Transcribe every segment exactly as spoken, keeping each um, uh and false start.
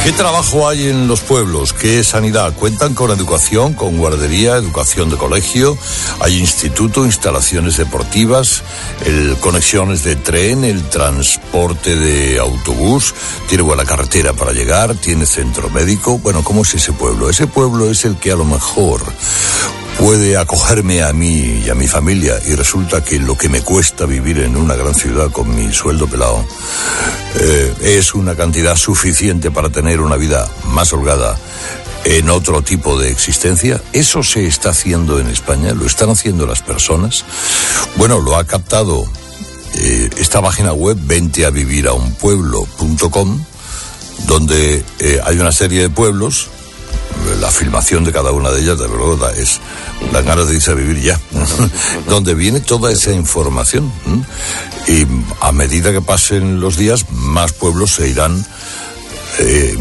¿Qué trabajo hay en los pueblos? ¿Qué sanidad? ¿Cuentan con educación, con guardería, educación de colegio? ¿Hay instituto, instalaciones deportivas, el, conexiones de tren, el transporte de autobús? ¿Tiene buena carretera para llegar? ¿Tiene centro médico? Bueno, ¿cómo es ese pueblo? Ese pueblo es el que a lo mejor puede acogerme a mí y a mi familia, y resulta que lo que me cuesta vivir en una gran ciudad con mi sueldo pelado eh, es una cantidad suficiente para tener una vida más holgada en otro tipo de existencia. Eso se está haciendo en España, lo están haciendo las personas. Bueno, lo ha captado eh, esta página web vente a vivir a un pueblo punto com, donde eh, hay una serie de pueblos. La filmación de cada una de ellas, de verdad, es las ganas de irse a vivir ya, donde viene toda esa información. Y a medida que pasen los días, más pueblos se irán eh,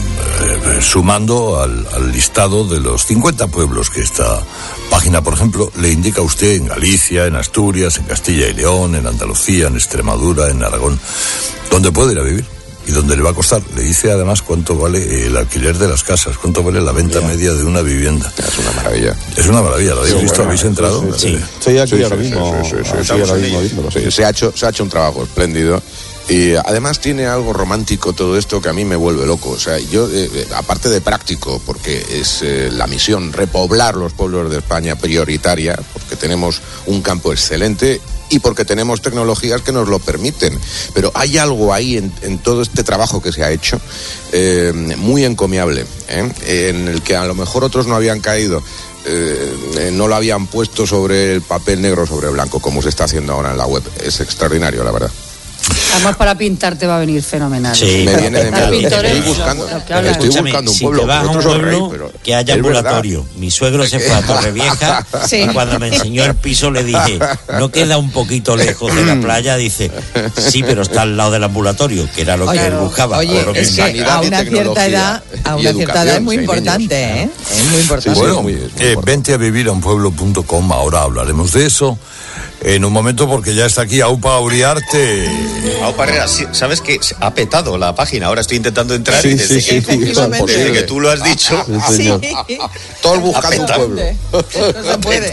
sumando al, al listado de los cincuenta pueblos que esta página, por ejemplo, le indica a usted en Galicia, en Asturias, en Castilla y León, en Andalucía, en Extremadura, en Aragón, donde puede ir a vivir. Y donde le va a costar. Le dice además cuánto vale el alquiler de las casas, cuánto vale la venta yeah. media de una vivienda. Es una maravilla. Es una maravilla, ¿lo habéis sí, visto? Bueno, ¿habéis entrado? Sí, sí. sí. Estoy aquí sí, ahora sí, mismo. Sí, sí, sí, sí, ahora mismo viéndolo, sí. Se ha hecho, se ha hecho un trabajo espléndido. Y además tiene algo romántico todo esto que a mí me vuelve loco. O sea, yo, eh, aparte de práctico, porque es eh, la misión repoblar los pueblos de España prioritaria, porque tenemos un campo excelente y porque tenemos tecnologías que nos lo permiten. Pero hay algo ahí en, en todo este trabajo que se ha hecho eh, muy encomiable, ¿eh? en el que a lo mejor otros no habían caído. Eh, no lo habían puesto sobre el papel negro sobre blanco, como se está haciendo ahora en la web. Es extraordinario, la verdad. Además, para pintarte va a venir fenomenal. Sí, me viene de mí. Estoy buscando, no, claro, estoy buscando un pueblo. Si te vas a un pueblo rey, que haya ambulatorio. Verdad. Mi suegro se fue a Torrevieja sí. y cuando me enseñó el piso le dije, ¿no queda un poquito lejos de la playa? Dice, sí, pero está al lado del ambulatorio, que era lo oye, que él buscaba. Oye, es que a una cierta edad, a una cierta edad es muy importante, ¿eh? Es muy importante. Sí, bueno, muy, muy eh, vente a vivir a un pueblo punto com, ahora hablaremos de eso. En un momento, porque ya está aquí Aupa Uriarte. Aupa Herrera, ¿sabes que ha petado la página? Ahora estoy intentando entrar sí, y desde, sí, que, sí, tú, desde que tú lo has dicho, sí. todos buscando un pueblo. No se puede.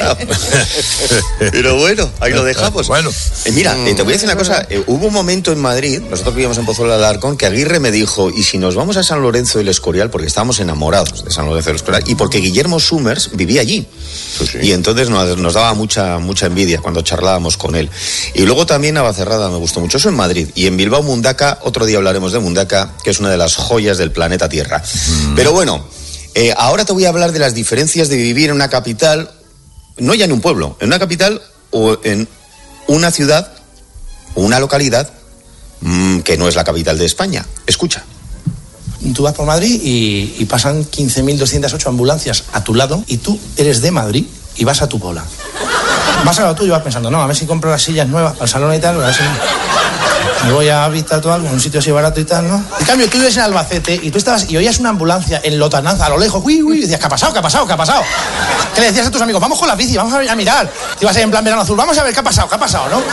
Pero bueno, ahí lo dejamos. Bueno, eh, mira, eh, te voy a decir una cosa. Eh, hubo un momento en Madrid, nosotros vivíamos en Pozuelo de Alarcón, que Aguirre me dijo, y si nos vamos a San Lorenzo del Escorial, porque estábamos enamorados de San Lorenzo del Escorial, y porque Guillermo Summers vivía allí. Sí, sí. Y entonces nos, nos daba mucha, mucha envidia cuando charlábamos con él. Y luego también Navacerrada me gustó mucho, eso en Madrid. Y en Bilbao, Mundaka, otro día hablaremos de Mundaka, que es una de las joyas del planeta Tierra. Mm. Pero bueno, eh, ahora te voy a hablar de las diferencias de vivir en una capital, no ya en un pueblo, en una capital o en una ciudad o una localidad mmm, que no es la capital de España. Escucha. Tú vas por Madrid y, y pasan quince mil doscientas ocho ambulancias a tu lado y tú eres de Madrid y vas a tu bola. Vas a lo tuyo y vas pensando, no, a ver si compro las sillas nuevas al salón y tal, a ver si me voy a visitar todo algo, un sitio así barato y tal, ¿no? En cambio, tú vives en Albacete y tú estabas y oías una ambulancia en Lotananza, a lo lejos, uy, uy, y decías, ¿qué ha pasado? ¿Qué ha pasado? ¿Qué ha pasado? ¿Qué le decías a tus amigos? Vamos con la bici, vamos a, ver, a mirar. Te ibas ahí en plan verano azul, vamos a ver qué ha pasado, qué ha pasado, ¿no?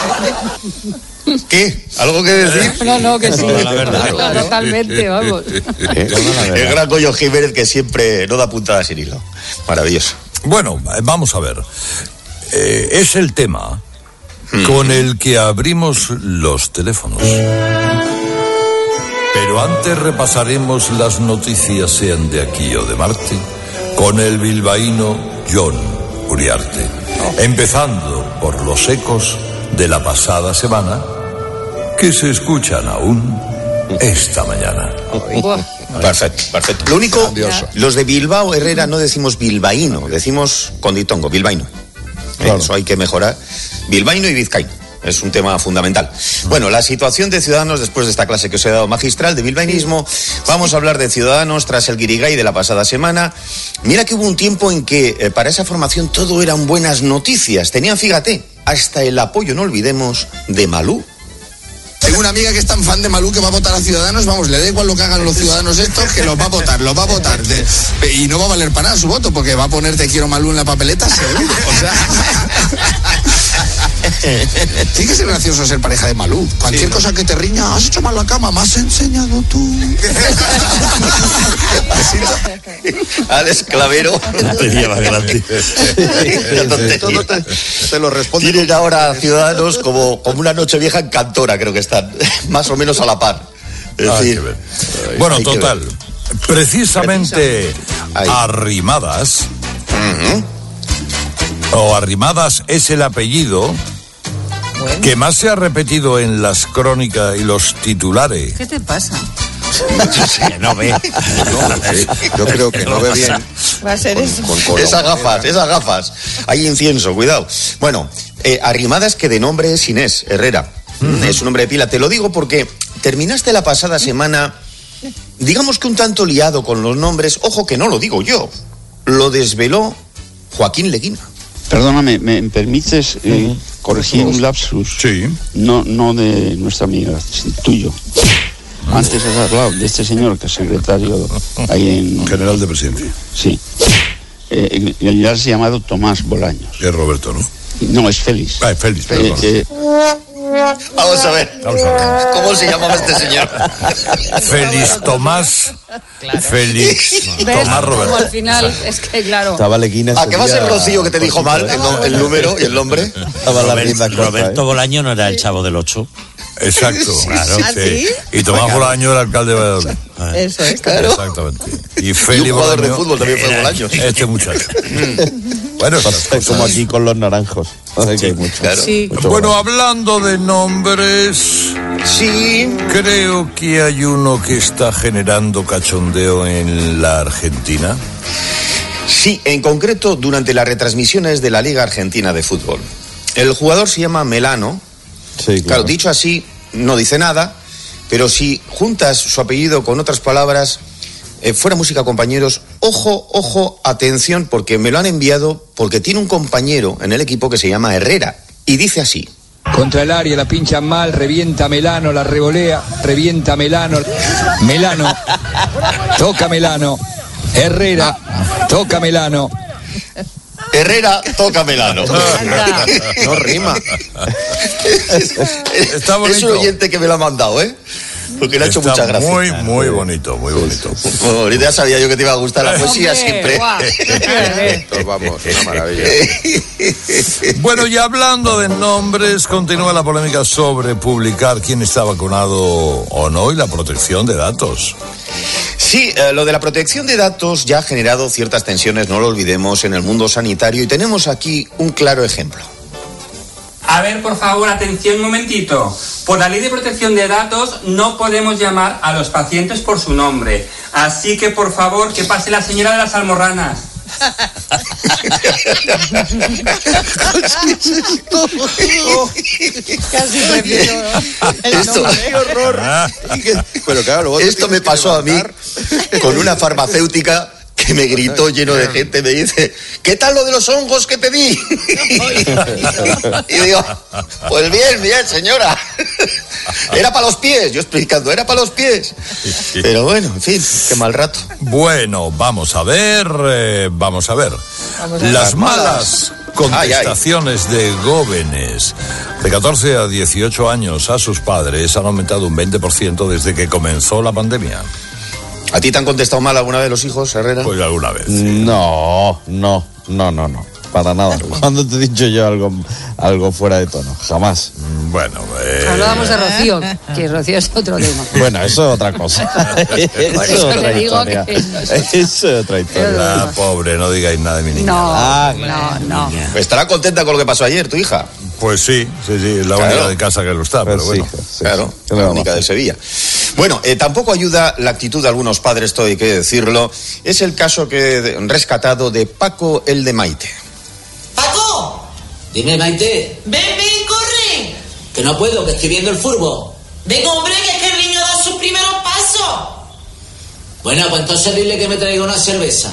¿Qué? ¿Algo que decir? No, no, que sí. No, la verdad. Claro, totalmente, vamos. El gran Goyo Jiménez, que siempre no da puntada sin hilo. Maravilloso. Bueno, vamos a ver. Eh, es el tema hmm. con el que abrimos los teléfonos. Pero antes repasaremos las noticias, sean de aquí o de Marte, con el bilbaíno Jon Uriarte. Empezando por los ecos de la pasada semana, que se escuchan aún esta mañana. Perfecto, perfecto. Lo único, los de Bilbao, Herrera, no decimos bilbaíno, decimos conditongo, bilbaíno. Claro. Eso hay que mejorar. Bilbaíno y vizcaíno. Es un tema fundamental. Bueno, la situación de Ciudadanos después de esta clase que os he dado magistral de bilbaínismo. Vamos a hablar de Ciudadanos tras el guirigay de la pasada semana. Mira que hubo un tiempo en que eh, para esa formación todo eran buenas noticias. Tenían, fíjate, hasta el apoyo, no olvidemos, de Malú. Tengo una amiga que es tan fan de Malú que va a votar a Ciudadanos, vamos, le da igual lo que hagan los ciudadanos estos, que los va a votar, los va a votar. De, y no va a valer para nada su voto, porque va a poner te quiero Malú en la papeleta, seguro. O sea... Tiene que ser gracioso ser pareja de Malú. Cualquier sí, cosa que te riña, has hecho mal la cama, me has enseñado tú. Alex Clavero. Tontería más grande. Todo te, te lo responde. Tienen ahora Ciudadanos como, como una noche vieja en Cantora, creo que están. Más o menos a la par. Es ah, decir, bueno, total. Precisamente Arrimadas. Uh-huh. O Arrimadas es el apellido. Bueno. Que más se ha repetido en las crónicas y los titulares. ¿Qué te pasa? Que no ve. No, yo creo que no ve bien. Va a ser con, eso. Con, con esas gafas, esas gafas. Hay incienso, cuidado. Bueno, eh, Arrimadas, que de nombre es Inés Herrera. Uh-huh. Es un nombre de pila. Te lo digo porque terminaste la pasada semana, digamos que un tanto liado con los nombres. Ojo que no lo digo yo. Lo desveló Joaquín Leguina. Perdóname, ¿me permites eh, uh-huh. corregir un lapsus? Sí. No, no de nuestra amiga, tuyo. Antes has hablado de este señor que es secretario ahí en... General de Presidente. Sí. Eh, el ya se ha llamado Tomás Bolaños. Es Roberto, ¿no? No, es Félix. Ah, es Félix, perdón. Eh, eh, Vamos a ver. Vamos a ver. ¿Cómo se llamaba este señor? Félix Tomás. Claro. Félix Tomás Roberto. Como al final, es que claro. ¿A qué va a ser Rocío que te dijo mal el, el número y el nombre? Roberto, Roberto Bolaño no era el Chavo del Ocho. Exacto, claro. ¿Ah, sí. sí? Y Tomás Bolaño era alcalde de Valladolid. Eso es, claro. Exactamente. Y Félix y un jugador Bolaño, de fútbol también fue Bolaño. Este muchacho. Bueno, es como aquí con los naranjos. Sí, que hay mucho. Claro. Sí. Bueno, hablando de nombres, sí, creo que hay uno que está generando cachondeo en la Argentina. Sí, en concreto durante las retransmisiones de la Liga Argentina de Fútbol. El jugador se llama Melano. Sí, claro. Claro, dicho así, no dice nada, pero si juntas su apellido con otras palabras, eh, fuera música, compañeros, ojo, ojo, atención, porque me lo han enviado, porque tiene un compañero en el equipo que se llama Herrera, y dice así. Contra el área, la pincha mal, revienta Melano, la revolea, revienta Melano, Melano, toca Melano, Herrera, toca Melano. Herrera, toca Melano. No, no rima. es, es, Está bonito. Es un oyente que me lo ha mandado, ¿eh? Porque le ha hecho Está mucha gracia. Muy, muy bonito, muy bonito. Bueno, ahorita ya sabía yo que te iba a gustar la poesía siempre. Entonces, vamos, una maravilla. Bueno, y hablando de nombres, continúa la polémica sobre publicar quién está vacunado o no y la protección de datos. Sí, eh, lo de la protección de datos ya ha generado ciertas tensiones, no lo olvidemos, en el mundo sanitario, y tenemos aquí un claro ejemplo. A ver, por favor, atención un momentito. Por la ley de protección de datos no podemos llamar a los pacientes por su nombre. Así que, por favor, que pase la señora de las almorranas. Casi prefiero el esto, qué horror. Pero claro, luego esto me pasó a mí con una farmacéutica que me gritó lleno de gente, me dice, ¿qué tal lo de los hongos que te di? Y digo, pues bien, bien, señora. Era para los pies, yo explicando, era para los pies. Pero bueno, en fin, qué mal rato. Bueno, vamos a ver, eh, vamos a ver. Vamos a Las malas contestaciones ay, ay. de jóvenes de catorce a dieciocho años a sus padres han aumentado un veinte por ciento desde que comenzó la pandemia. ¿A ti te han contestado mal alguna vez los hijos, Herrera? Pues alguna vez. Sí. No, no, no, no, no. Para nada. ¿Cuándo te he dicho yo algo, algo fuera de tono? Jamás. Bueno, eh... hablábamos de Rocío, que Rocío es otro tema. Bueno, eso es otra cosa. Por eso, eso le digo historia. que no sé. Eso es otra historia. La pobre, no digáis nada de mi niña. No, ah, no, no. ¿Estará contenta con lo que pasó ayer, tu hija? Pues sí, sí, sí, es la claro. única de casa que lo está, pero, pero bueno. Sí, sí, claro, sí. La única de Sevilla. Bueno, eh, tampoco ayuda la actitud de algunos padres, esto hay que decirlo. Es el caso que rescatado de Paco, el de Maite. ¡Paco! Dime, Maite. Ven, ven, corre. Que no puedo, que estoy viendo el fútbol. Ven, hombre, que es que el niño da sus primeros pasos. Bueno, pues entonces dile que me traiga una cerveza.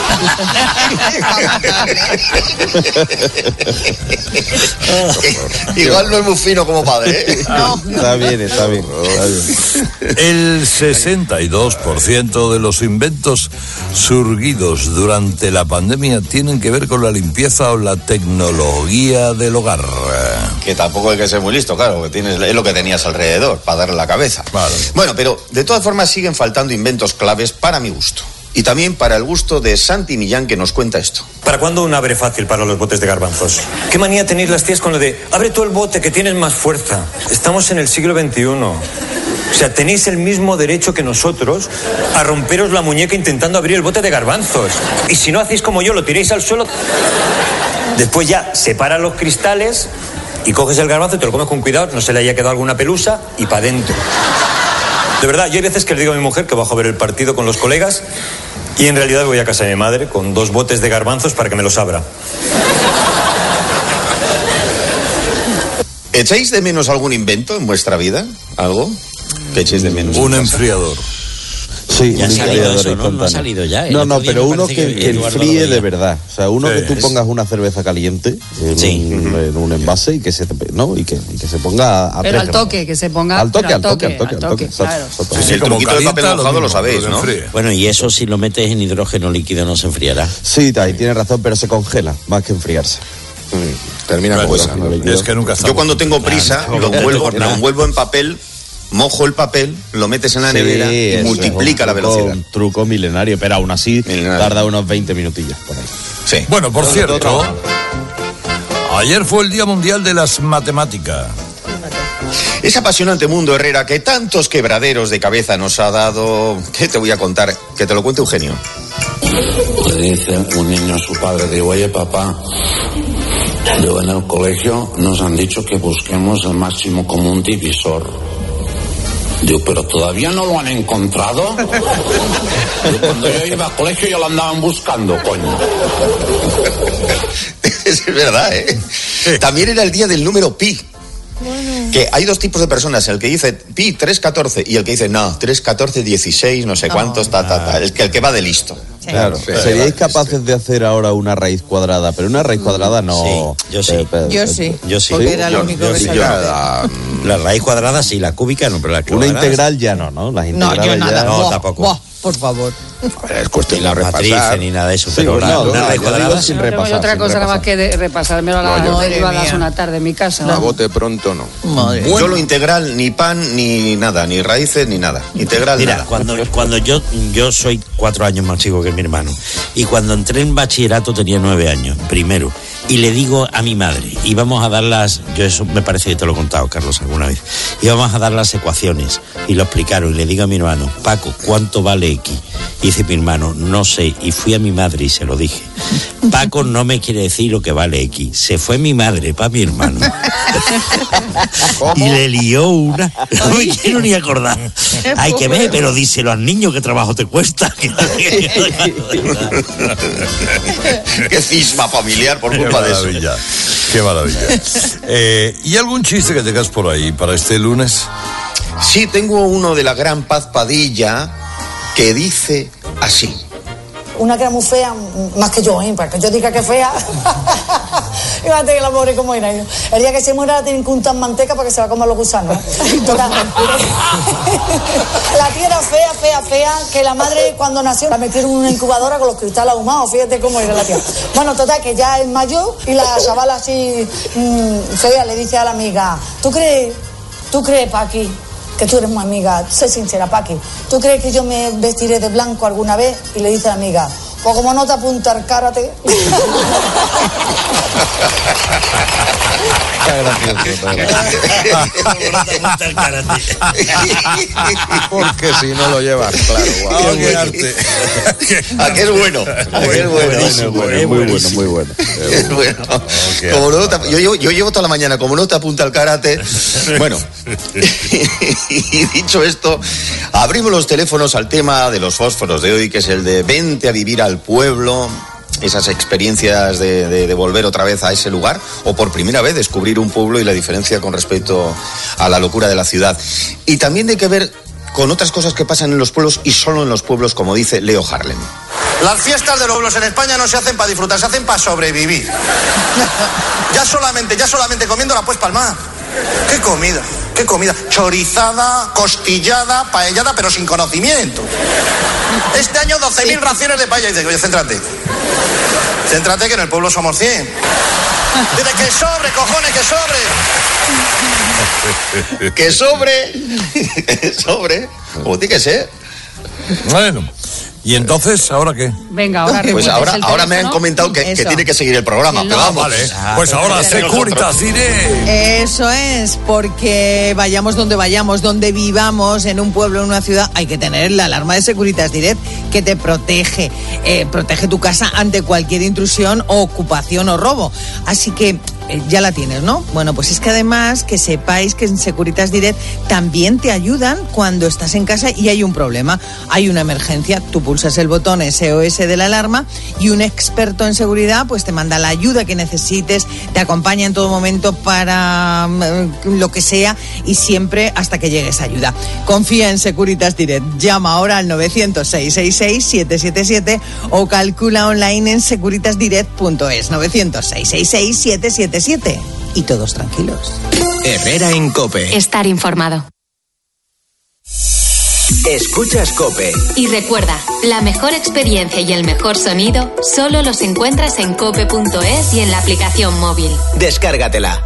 Igual no es muy fino como padre, ¿eh? No. Está bien, está bien, está bien. El sesenta y dos por ciento de los inventos surgidos durante la pandemia tienen que ver con la limpieza o la tecnología del hogar. Que tampoco hay que ser muy listo, claro, que tienes, es lo que tenías alrededor, para darle la cabeza. Vale. Bueno, pero de todas formas siguen faltando inventos claves para mi gusto. Y también para el gusto de Santi Millán, que nos cuenta esto. ¿Para cuándo un abre fácil para los botes de garbanzos? ¿Qué manía tenéis las tías con lo de abre tú el bote que tienes más fuerza? Estamos en el siglo veintiuno. O sea, tenéis el mismo derecho que nosotros a romperos la muñeca intentando abrir el bote de garbanzos. Y si no hacéis como yo, lo tiráis al suelo. Después ya separas los cristales y coges el garbanzo y te lo comes con cuidado, no se le haya quedado alguna pelusa y para adentro. De verdad, yo hay veces que le digo a mi mujer que bajo a ver el partido con los colegas y en realidad voy a casa de mi madre con dos botes de garbanzos para que me los abra. ¿Echáis de menos algún invento en vuestra vida? ¿Algo que echéis de menos? Un enfriador. Sí, ya un ha salido enfriador eso, ¿no? instantáneo. No ha salido ya. El No, no, otro día pero me uno parece que, que que Eduardo enfríe lo de veía. verdad. O sea, uno Sí, que tú es- pongas una cerveza caliente en, Sí. un, en un envase y que se, ¿no? y que, y que se ponga a Pero tres al grados. toque, que se ponga. Al toque, pero al toque, al toque, al toque. toque, claro. Exacto, exacto. Sí, sí, el como truquito de papel calienta, mojado lo mismo, sabéis, pero ¿no? enfríe. Bueno, y eso si lo metes en hidrógeno líquido no se enfriará. Sí, ahí tienes razón, pero se congela más que enfriarse. Mm, termina Claro, como es, esa, ¿no? es que nunca está. Yo cuando tengo prisa, Claro, lo claro, envuelvo, por lo nada. envuelvo en papel, mojo el papel, lo metes en la Sí, nevera y eso es multiplica un la truco- velocidad. Un truco milenario, pero aún así Milenario. tarda unos veinte minutillos por ahí. Sí. Bueno, por Todo- cierto, todo ayer fue el Día Mundial de las Matemáticas. Ese apasionante mundo, Herrera, que tantos quebraderos de cabeza nos ha dado. ¿Qué te voy a contar? Que te lo cuente Eugenio. Le dice un niño a su padre, digo, oye papá, yo en el colegio nos han dicho que busquemos el máximo común divisor. Digo, pero todavía no lo han encontrado. Digo, cuando yo iba al colegio ya lo andaban buscando, coño. Es verdad, ¿eh? También era el día del número pi. Que hay dos tipos de personas, el que dice pi tres catorce y el que dice no, tres catorce dieciséis, no sé cuántos, ta, ta, ta. El que, el que va de listo. Claro, ¿seríais capaces de hacer ahora una raíz cuadrada? Pero una raíz cuadrada no... Sí, yo sí. eh, eh, Yo sí. Yo sí. Porque era lo Yo- único yo que sí. sabía. La raíz cuadrada sí, la cúbica no, pero la Una cuadrada... integral ya no, ¿no? Las No, integrales yo ya... nada. No, Buah, tampoco. buah, por favor. Es cuestión Ni la de matriz repasar. ni nada de eso, Sí, pero no, la, no, una no, raíz yo digo cuadrada... sin No tengo repasar, yo otra sin cosa nada más repasar. que de repasármelo a No, las yo- derivadas Madre una mía. tarde en mi casa. A bote pronto no. Madre. Yo lo integral, ni pan, ni nada, ni raíces, ni nada. Integral, Mira, nada. cuando, cuando yo, yo soy cuatro años más chico que mi hermano, y cuando entré en bachillerato tenía nueve años, primero, y le digo a mi madre, íbamos a dar las, yo eso me parece que te lo he contado, Carlos, alguna vez, íbamos a dar las ecuaciones, y lo explicaron, y le digo a mi hermano, Paco, ¿cuánto vale X? Y dice mi hermano, no sé, y fui a mi madre y se lo dije, Paco no me quiere decir lo que vale X, se fue mi madre para mi hermano. Y le lió una, no me quiero ni acordar. Hay que ver, pero díselo al niño que trabajo te cuesta. Qué cisma familiar por Qué culpa de eso. maravilla, qué maravilla. Eh, ¿Y algún chiste que tengas por ahí para este lunes? Sí, tengo uno de la gran Paz Padilla que dice así. Una que era muy fea, más que yo, ¿eh? Para que yo diga que es fea. Fíjate que la pobre como era. El día que se muera la tienen que untar manteca para que se va a comer los gusanos. Total. La tía era fea, fea, fea, que la madre cuando nació la metieron en una incubadora con los cristales ahumados. Fíjate cómo era la tía. Bueno, total, que ya es mayor y la chavala así mmm, fea le dice a la amiga, ¿tú crees, tú crees, Paqui, que tú eres muy amiga, sé sincera, Paqui, ¿tú crees que yo me vestiré de blanco alguna vez? Y le dice a la amiga, pues como no te apunta al karate. Porque si no lo llevas, claro. Guau. Qué arte. ¿A qué es bueno? ¿A qué es bueno? Es bueno, muy bueno, muy bueno. Es bueno. Como no te- yo, llevo, yo llevo toda la mañana, como no te apunta al karate. Bueno, y dicho esto, abrimos los teléfonos al tema de los fósforos de hoy, que es el de vente a vivir al pueblo. Esas experiencias de, de, de volver otra vez a ese lugar o por primera vez descubrir un pueblo y la diferencia con respecto a la locura de la ciudad. Y también hay que ver con otras cosas que pasan en los pueblos y solo en los pueblos, como dice Leo Harlem. Las fiestas de los pueblos en España no se hacen para disfrutar, se hacen para sobrevivir. Ya solamente, ya solamente comiéndola pues palmar. ¿Qué comida? ¿Qué comida? Chorizada, costillada, paellada, pero sin conocimiento. Este año doce mil raciones de paella. Y dice, oye, céntrate. Céntrate que en el pueblo somos cien. Dice, que sobre, cojones, que sobre. Que sobre. Que sobre. Como tiene que ser. Bueno, ¿Y entonces, ahora qué? Venga, ahora Pues ahora, ahora me han comentado que, que tiene que seguir el programa, pero vamos. Vale, pues ahora Securitas Direct. Eso es, porque vayamos donde vayamos, donde vivamos, en un pueblo, en una ciudad, hay que tener la alarma de Securitas Direct que te protege, eh, protege tu casa ante cualquier intrusión o ocupación o robo. Así que eh, ya la tienes, ¿no? Bueno, pues es que además que sepáis que en Securitas Direct también te ayudan cuando estás en casa y hay un problema, hay una emergencia, tú pulsas el botón S O S de la alarma y un experto en seguridad pues te manda la ayuda que necesites, te acompaña en todo momento para um, lo que sea y siempre hasta que llegue esa ayuda. Confía en Securitas Direct, llama ahora al nueve cero cero, seis seis seis, siete siete siete o calcula online en securitas direct punto es. nueve cero cero, seis seis seis, siete siete siete y todos tranquilos. Herrera en COPE. Estar informado. Escuchas COPE. Y recuerda, la mejor experiencia y el mejor sonido solo los encuentras en cope punto es y en la aplicación móvil. Descárgatela.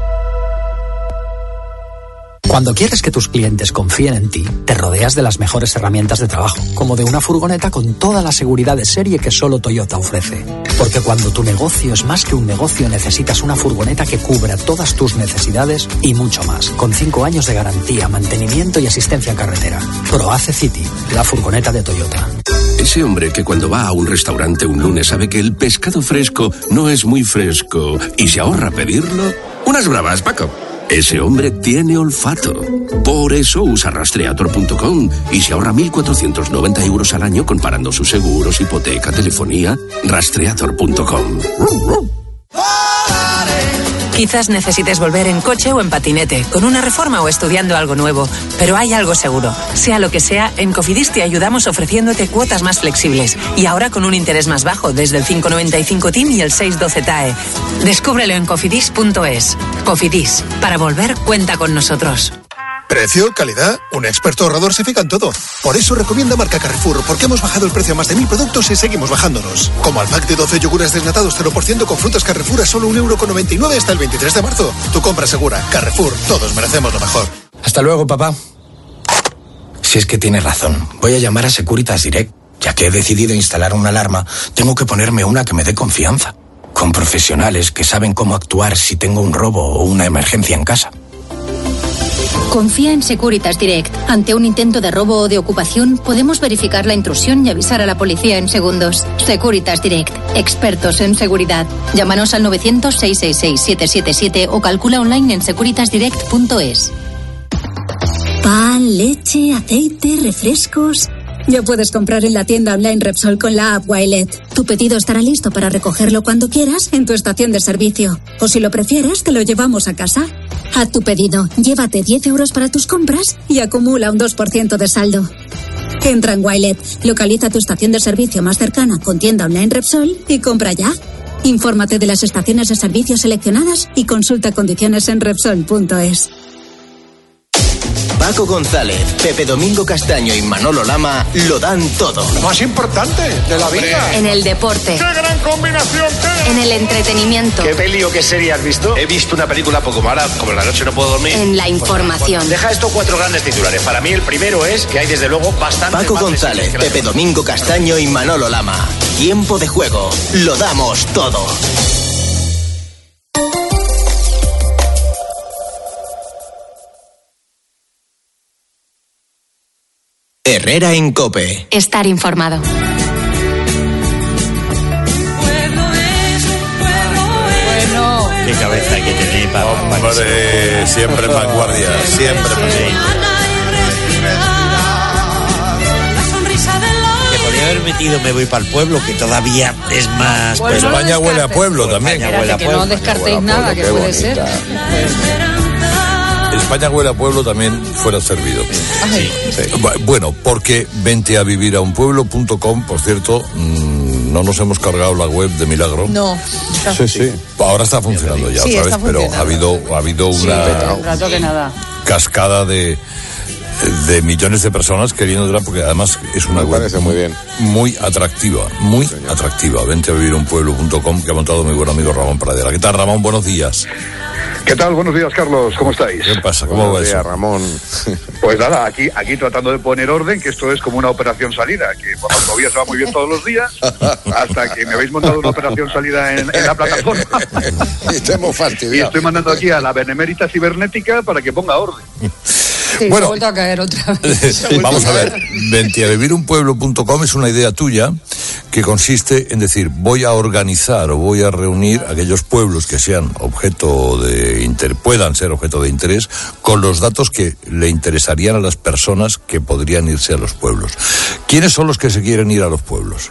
Cuando quieres que tus clientes confíen en ti, te rodeas de las mejores herramientas de trabajo, como de una furgoneta con toda la seguridad de serie que solo Toyota ofrece. Porque cuando tu negocio es más que un negocio, necesitas una furgoneta que cubra todas tus necesidades y mucho más, con cinco años de garantía, mantenimiento y asistencia en carretera. ProAce City, la furgoneta de Toyota. Ese hombre que cuando va a un restaurante un lunes sabe que el pescado fresco no es muy fresco y se ahorra pedirlo. Unas bravas, Paco. Ese hombre tiene olfato. Por eso usa rastreator punto com y se ahorra mil cuatrocientos noventa euros al año comparando sus seguros, hipoteca, telefonía. rastreator punto com. Quizás necesites volver en coche o en patinete, con una reforma o estudiando algo nuevo, pero hay algo seguro. Sea lo que sea, en Cofidis te ayudamos ofreciéndote cuotas más flexibles y ahora con un interés más bajo, desde el cinco noventa y cinco T I M y el seis doce T A E. Descúbrelo en cofidis punto es. Cofidis, para volver, cuenta con nosotros. Precio, calidad, un experto ahorrador se fija en todo. Por eso recomienda marca Carrefour, porque hemos bajado el precio a más de mil productos y seguimos bajándonos. Como al pack de doce yogures desnatados cero por ciento con frutas Carrefour a solo un euro con noventa y nueve hasta el veintitrés de marzo. Tu compra segura. Carrefour, todos merecemos lo mejor. Hasta luego, papá. Si es que tienes razón, voy a llamar a Securitas Direct. Ya que he decidido instalar una alarma, tengo que ponerme una que me dé confianza. Con profesionales que saben cómo actuar si tengo un robo o una emergencia en casa. Confía en Securitas Direct. Ante un intento de robo o de ocupación, podemos verificar la intrusión y avisar a la policía en segundos. Securitas Direct. Expertos en seguridad. Llámanos al nueve cero cero, seis seis seis, siete siete siete o calcula online en securitas direct punto es. Pan, leche, aceite, refrescos. Ya puedes comprar en la tienda online Repsol con la app Wilet. Tu pedido estará listo para recogerlo cuando quieras en tu estación de servicio. O si lo prefieres, te lo llevamos a casa. Haz tu pedido, llévate diez euros para tus compras y acumula un dos por ciento de saldo. Entra en Wilet, localiza tu estación de servicio más cercana con tienda online Repsol y compra ya. Infórmate de las estaciones de servicio seleccionadas y consulta condiciones en Repsol punto es. Paco González, Pepe Domingo Castaño y Manolo Lama lo dan todo. Lo más importante de la vida. En el deporte. ¡Qué gran combinación! Qué... En el entretenimiento. ¿Qué peli o qué serie has visto? He visto una película poco mala, como en la noche no puedo dormir. En la información. Pues, deja estos cuatro grandes titulares. Para mí el primero es que hay desde luego bastante. Paco González, Pepe Domingo Castaño y Manolo Lama. Tiempo de juego. Lo damos todo. Herrera en COPE. Estar informado. Bueno. Qué cabeza que tenéis para... Hombre, siempre en vanguardia, siempre. Que podría haber metido Me voy para el pueblo, que todavía es más... Pues pero... España huele a pueblo también. España huele a pueblo. Que no descartéis nada, que puede ser. España huele a pueblo también fuera servido. Sí, sí. Bueno, porque vente a vivir a un pueblo punto com, por cierto, mmm, no nos hemos cargado la web de milagro. No. Sí, sí. Ahora está funcionando ya sí, otra vez, pero ha habido, ha habido una sí, un rato que nada. cascada de, de millones de personas queriéndola, porque además es una Me web parece muy bien. Muy atractiva, muy sí, atractiva. Vente a vivir a un pueblo punto com, que ha montado mi buen amigo Ramón Pradera. ¿Qué tal, Ramón? Buenos días. ¿Qué tal? Buenos días, Carlos. ¿Cómo estáis? ¿Qué pasa? ¿Cómo va eso? Ramón. Pues nada, aquí, aquí tratando de poner orden, que esto es como una operación salida, que por la autovía se va muy bien todos los días, hasta que me habéis montado una operación salida en, en la plataforma. Y te hemos fastidiado. Y estoy mandando aquí a la benemérita cibernética para que ponga orden. Sí, Bueno. se ha vuelto a caer otra vez. Vamos a ver, ventiavivirunpueblo punto com es una idea tuya que consiste en decir, voy a organizar o voy a reunir aquellos pueblos que sean objeto de inter, puedan ser objeto de interés, con los datos que le interesarían a las personas que podrían irse a los pueblos. ¿Quiénes son los que se quieren ir a los pueblos?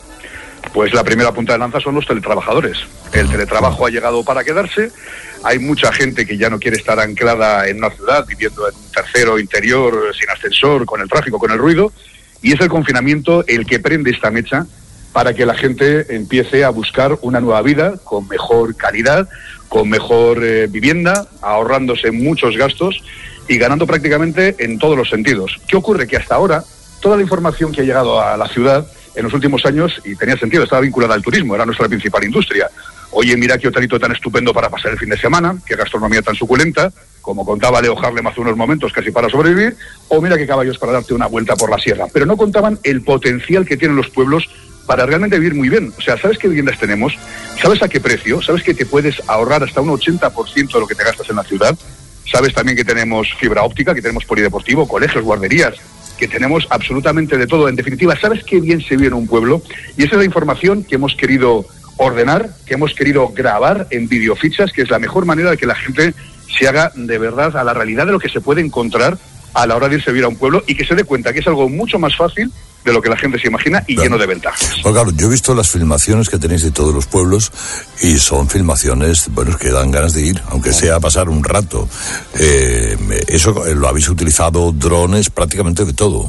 Pues la primera punta de lanza son los teletrabajadores. El teletrabajo ha llegado para quedarse. Hay mucha gente que ya no quiere estar anclada en una ciudad, viviendo en un tercero interior, sin ascensor, con el tráfico, con el ruido. Y es el confinamiento el que prende esta mecha para que la gente empiece a buscar una nueva vida con mejor calidad, con mejor eh, vivienda, ahorrándose muchos gastos y ganando prácticamente en todos los sentidos. ¿Qué ocurre? Que hasta ahora toda la información que ha llegado a la ciudad en los últimos años, y tenía sentido, estaba vinculada al turismo, era nuestra principal industria. Oye, mira qué hotelito tan estupendo para pasar el fin de semana, qué gastronomía tan suculenta, como contaba Leo Harlem hace unos momentos, casi para sobrevivir, o mira qué caballos para darte una vuelta por la sierra. Pero no contaban el potencial que tienen los pueblos para realmente vivir muy bien. O sea, ¿sabes qué viviendas tenemos? ¿Sabes a qué precio? ¿Sabes que te puedes ahorrar hasta un ochenta por ciento de lo que te gastas en la ciudad? ¿Sabes también que tenemos fibra óptica, que tenemos polideportivo, colegios, guarderías, que tenemos absolutamente de todo? En definitiva, ¿sabes qué bien se vive en un pueblo? Y esa es la información que hemos querido ordenar, que hemos querido grabar en videofichas, que es la mejor manera de que la gente se haga de verdad a la realidad de lo que se puede encontrar a la hora de irse a vivir a un pueblo y que se dé cuenta que es algo mucho más fácil de lo que la gente se imagina y claro, lleno de ventajas. Pues claro, yo he visto las filmaciones que tenéis de todos los pueblos y son filmaciones, bueno, que dan ganas de ir, aunque sea a pasar un rato. Eh, eso lo habéis utilizado, drones, prácticamente de todo.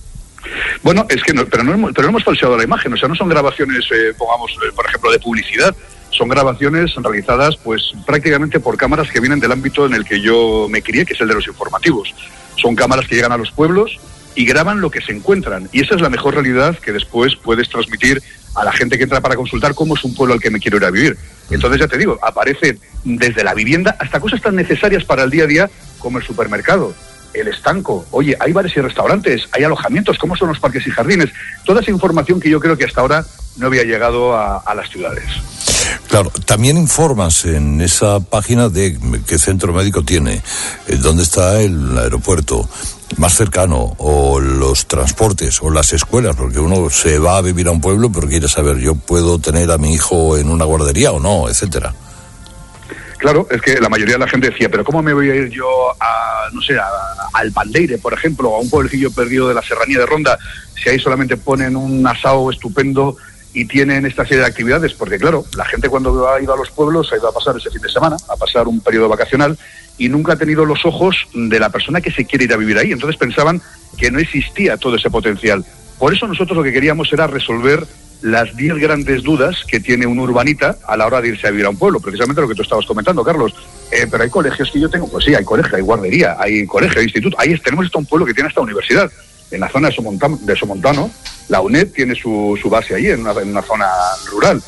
Bueno, es que no, pero no hemos, pero no hemos falseado la imagen, o sea, no son grabaciones, eh, pongamos, eh, por ejemplo, de publicidad, son grabaciones realizadas, pues, prácticamente por cámaras que vienen del ámbito en el que yo me crié, que es el de los informativos. Son cámaras que llegan a los pueblos y graban lo que se encuentran, y esa es la mejor realidad que después puedes transmitir a la gente que entra para consultar cómo es un pueblo al que me quiero ir a vivir. Entonces, ya te digo, aparece desde la vivienda hasta cosas tan necesarias para el día a día como el supermercado, el estanco, oye, hay bares y restaurantes, hay alojamientos, cómo son los parques y jardines, toda esa información que yo creo que hasta ahora no había llegado a, a las ciudades. Claro, también informas en esa página de qué centro médico tiene, dónde está el aeropuerto más cercano, o los transportes, o las escuelas, porque uno se va a vivir a un pueblo pero quiere saber, yo puedo tener a mi hijo en una guardería o no, etcétera. Claro, es que la mayoría de la gente decía, pero ¿cómo me voy a ir yo a, no sé, a, a Alpandeire, por ejemplo, a un pueblecillo perdido de la serranía de Ronda, si ahí solamente ponen un asado estupendo y tienen esta serie de actividades? Porque claro, la gente cuando ha ido a los pueblos ha ido a pasar ese fin de semana, a pasar un periodo vacacional, y nunca ha tenido los ojos de la persona que se quiere ir a vivir ahí. Entonces pensaban que no existía todo ese potencial. Por eso nosotros lo que queríamos era resolver las diez grandes dudas que tiene un urbanita a la hora de irse a vivir a un pueblo, precisamente lo que tú estabas comentando, Carlos. Eh, pero hay colegios que yo tengo, pues sí, hay colegio, hay guardería, hay colegio, hay instituto, ahí tenemos hasta un pueblo que tiene hasta universidad. En la zona de Somontano, de Somontano la UNED tiene su, su base allí, en una, en una zona rural.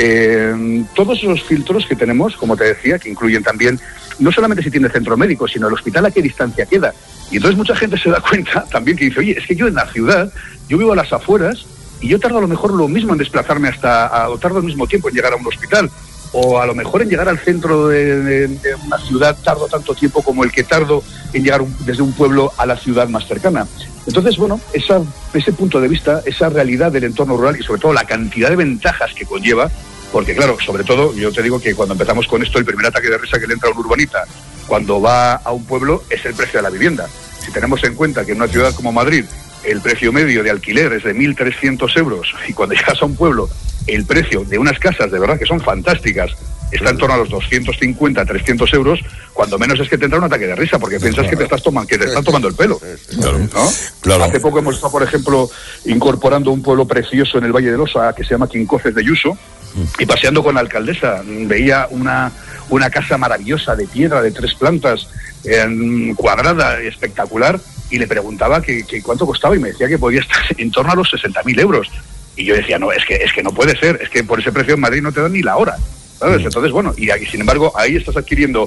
Eh, todos esos filtros que tenemos, como te decía, que incluyen también, no solamente si tiene centro médico, sino el hospital a qué distancia queda. Y entonces mucha gente se da cuenta también que dice, oye, es que yo en la ciudad, yo vivo a las afueras, y yo tardo a lo mejor lo mismo en desplazarme hasta, a, o tardo el mismo tiempo en llegar a un hospital, o a lo mejor en llegar al centro de, de, de una ciudad tardo tanto tiempo como el que tardo en llegar un, desde un pueblo a la ciudad más cercana. Entonces, bueno, esa, ese punto de vista, esa realidad del entorno rural y sobre todo la cantidad de ventajas que conlleva, porque claro, sobre todo, yo te digo que cuando empezamos con esto, el primer ataque de risa que le entra a un urbanita cuando va a un pueblo es el precio de la vivienda. Si tenemos en cuenta que en una ciudad como Madrid el precio medio de alquiler es de mil trescientos euros y cuando llegas a un pueblo el precio de unas casas de verdad que son fantásticas está en torno a los doscientos cincuenta, trescientos euros, cuando menos es que te entra un ataque de risa porque piensas que te estás tomando, que te están tomando el pelo. Claro, ¿no? Claro. Hace poco hemos estado, por ejemplo, incorporando un pueblo precioso en el Valle del Osa que se llama Quincoces de Yuso, y paseando con la alcaldesa veía una, una casa maravillosa de piedra de tres plantas, eh, cuadrada, espectacular, y le preguntaba que, que cuánto costaba y me decía que podía estar en torno a los sesenta mil euros. Y yo decía, no, es que, es que no puede ser, es que por ese precio en Madrid no te dan ni la hora, ¿sabes? Entonces, bueno, y aquí, sin embargo, ahí estás adquiriendo